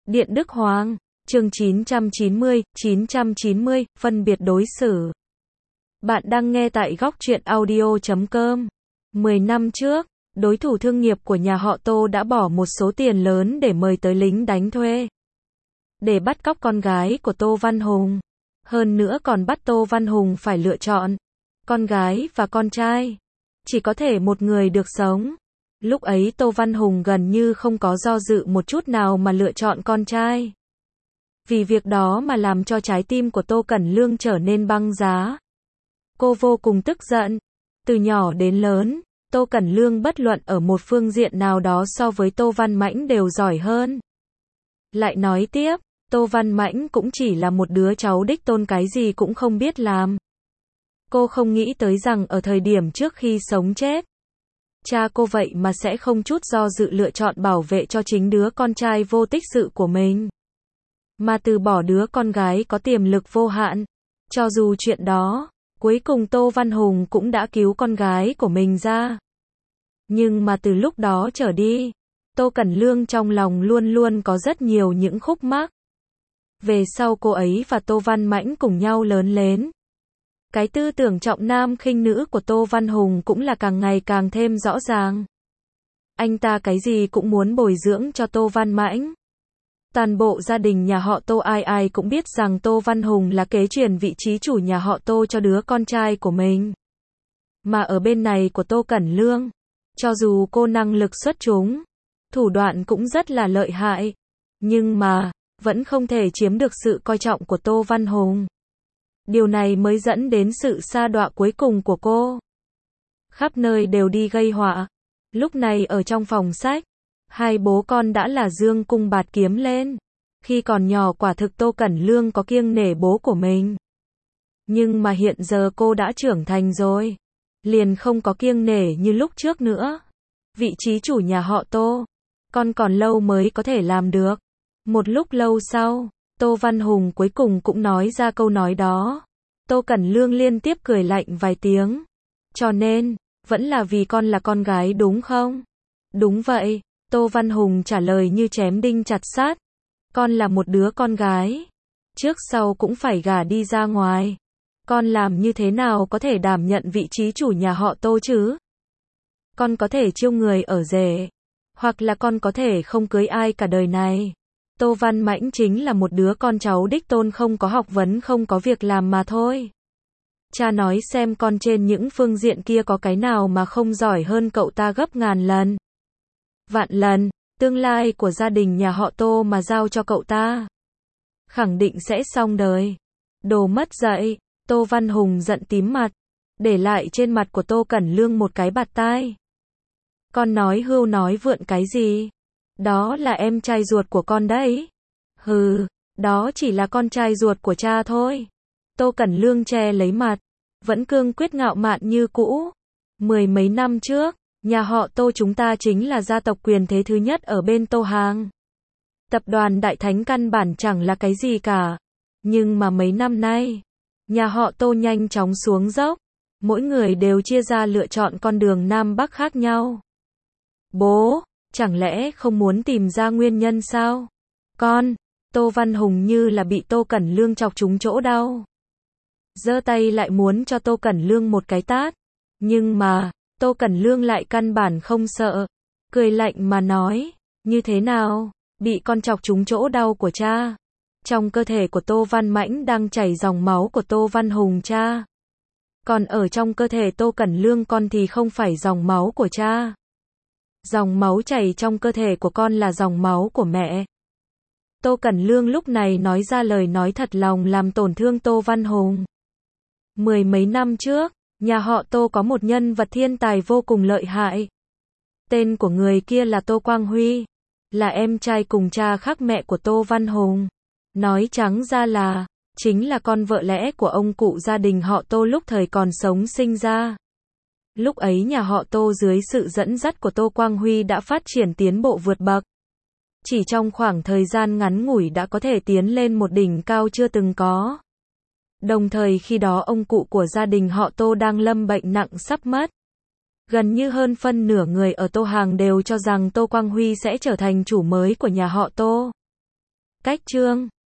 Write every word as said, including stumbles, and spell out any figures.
Điện Đức Hoàng, chương chín trăm chín mươi, chín trăm chín mươi, phân biệt đối xử. Bạn đang nghe tại góc truyện audio chấm com. mười năm trước, đối thủ thương nghiệp của nhà họ Tô đã bỏ một số tiền lớn để mời tới lính đánh thuê. Để bắt cóc con gái của Tô Văn Hùng. Hơn nữa còn bắt Tô Văn Hùng phải lựa chọn. Con gái và con trai. Chỉ có thể một người được sống. Lúc ấy Tô Văn Hùng gần như không có do dự một chút nào mà lựa chọn con trai. Vì việc đó mà làm cho trái tim của Tô Cẩn Lương trở nên băng giá. Cô vô cùng tức giận. Từ nhỏ đến lớn, Tô Cẩn Lương bất luận ở một phương diện nào đó so với Tô Văn Mãnh đều giỏi hơn. Lại nói tiếp, Tô Văn Mãnh cũng chỉ là một đứa cháu đích tôn cái gì cũng không biết làm. Cô không nghĩ tới rằng ở thời điểm trước khi sống chết, cha cô vậy mà sẽ không chút do dự lựa chọn bảo vệ cho chính đứa con trai vô tích sự của mình. Mà từ bỏ đứa con gái có tiềm lực vô hạn. Cho dù chuyện đó, cuối cùng Tô Văn Hùng cũng đã cứu con gái của mình ra. Nhưng mà từ lúc đó trở đi, Tô Cẩn Lương trong lòng luôn luôn có rất nhiều những khúc mắc. Về sau cô ấy và Tô Văn Mãnh cùng nhau lớn lên. Cái tư tưởng trọng nam khinh nữ của Tô Văn Hùng cũng là càng ngày càng thêm rõ ràng. Anh ta cái gì cũng muốn bồi dưỡng cho Tô Văn Mãnh. Toàn bộ gia đình nhà họ Tô ai ai cũng biết rằng Tô Văn Hùng là kế truyền vị trí chủ nhà họ Tô cho đứa con trai của mình. Mà ở bên này của Tô Cẩn Lương, cho dù cô năng lực xuất chúng, thủ đoạn cũng rất là lợi hại, nhưng mà, vẫn không thể chiếm được sự coi trọng của Tô Văn Hùng. Điều này mới dẫn đến sự sa đọa cuối cùng của cô. Khắp nơi đều đi gây họa. Lúc này ở trong phòng sách, hai bố con đã là dương cung bạt kiếm lên. Khi còn nhỏ quả thực Tô Cẩn Lương có kiêng nể bố của mình. Nhưng mà hiện giờ cô đã trưởng thành rồi. Liền không có kiêng nể như lúc trước nữa. Vị trí chủ nhà họ Tô, con còn lâu mới có thể làm được. Một lúc lâu sau, Tô Văn Hùng cuối cùng cũng nói ra câu nói đó. Tô Cẩn Lương liên tiếp cười lạnh vài tiếng. Cho nên, vẫn là vì con là con gái đúng không? Đúng vậy, Tô Văn Hùng trả lời như chém đinh chặt sắt. Con là một đứa con gái. Trước sau cũng phải gả đi ra ngoài. Con làm như thế nào có thể đảm nhận vị trí chủ nhà họ Tô chứ? Con có thể chiêu người ở rể. Hoặc là con có thể không cưới ai cả đời này. Tô Văn Mãnh chính là một đứa con cháu đích tôn không có học vấn không có việc làm mà thôi. Cha nói xem con trên những phương diện kia có cái nào mà không giỏi hơn cậu ta gấp ngàn lần. Vạn lần, tương lai của gia đình nhà họ Tô mà giao cho cậu ta. Khẳng định sẽ xong đời. Đồ mất dạy, Tô Văn Hùng giận tím mặt. Để lại trên mặt của Tô Cẩn Lương một cái bạt tai. Con nói hưu nói vượn cái gì? Đó là em trai ruột của con đấy. Hừ, đó chỉ là con trai ruột của cha thôi. Tô Cẩn Lương che lấy mặt, vẫn cương quyết ngạo mạn như cũ. Mười mấy năm trước, nhà họ Tô chúng ta chính là gia tộc quyền thế thứ nhất ở bên Tô Hàng. Tập đoàn Đại Thánh căn bản chẳng là cái gì cả. Nhưng mà mấy năm nay, nhà họ Tô nhanh chóng xuống dốc. Mỗi người đều chia ra lựa chọn con đường Nam Bắc khác nhau. Bố, chẳng lẽ không muốn tìm ra nguyên nhân sao? Con, Tô Văn Hùng như là bị Tô Cẩn Lương chọc trúng chỗ đau. Giơ tay lại muốn cho Tô Cẩn Lương một cái tát. Nhưng mà, Tô Cẩn Lương lại căn bản không sợ. Cười lạnh mà nói, như thế nào? Bị con chọc trúng chỗ đau của cha. Trong cơ thể của Tô Văn Mãnh đang chảy dòng máu của Tô Văn Hùng cha. Còn ở trong cơ thể Tô Cẩn Lương con thì không phải dòng máu của cha. Dòng máu chảy trong cơ thể của con là dòng máu của mẹ. Tô Cẩn Lương lúc này nói ra lời nói thật lòng làm tổn thương Tô Văn Hùng. Mười mấy năm trước, nhà họ Tô có một nhân vật thiên tài vô cùng lợi hại. Tên của người kia là Tô Quang Huy, là em trai cùng cha khác mẹ của Tô Văn Hùng. Nói trắng ra là, chính là con vợ lẽ của ông cụ gia đình họ Tô lúc thời còn sống sinh ra. Lúc ấy nhà họ Tô dưới sự dẫn dắt của Tô Quang Huy đã phát triển tiến bộ vượt bậc. Chỉ trong khoảng thời gian ngắn ngủi đã có thể tiến lên một đỉnh cao chưa từng có. Đồng thời khi đó ông cụ của gia đình họ Tô đang lâm bệnh nặng sắp mất. Gần như hơn phân nửa người ở Tô Hàng đều cho rằng Tô Quang Huy sẽ trở thành chủ mới của nhà họ Tô. Cách chương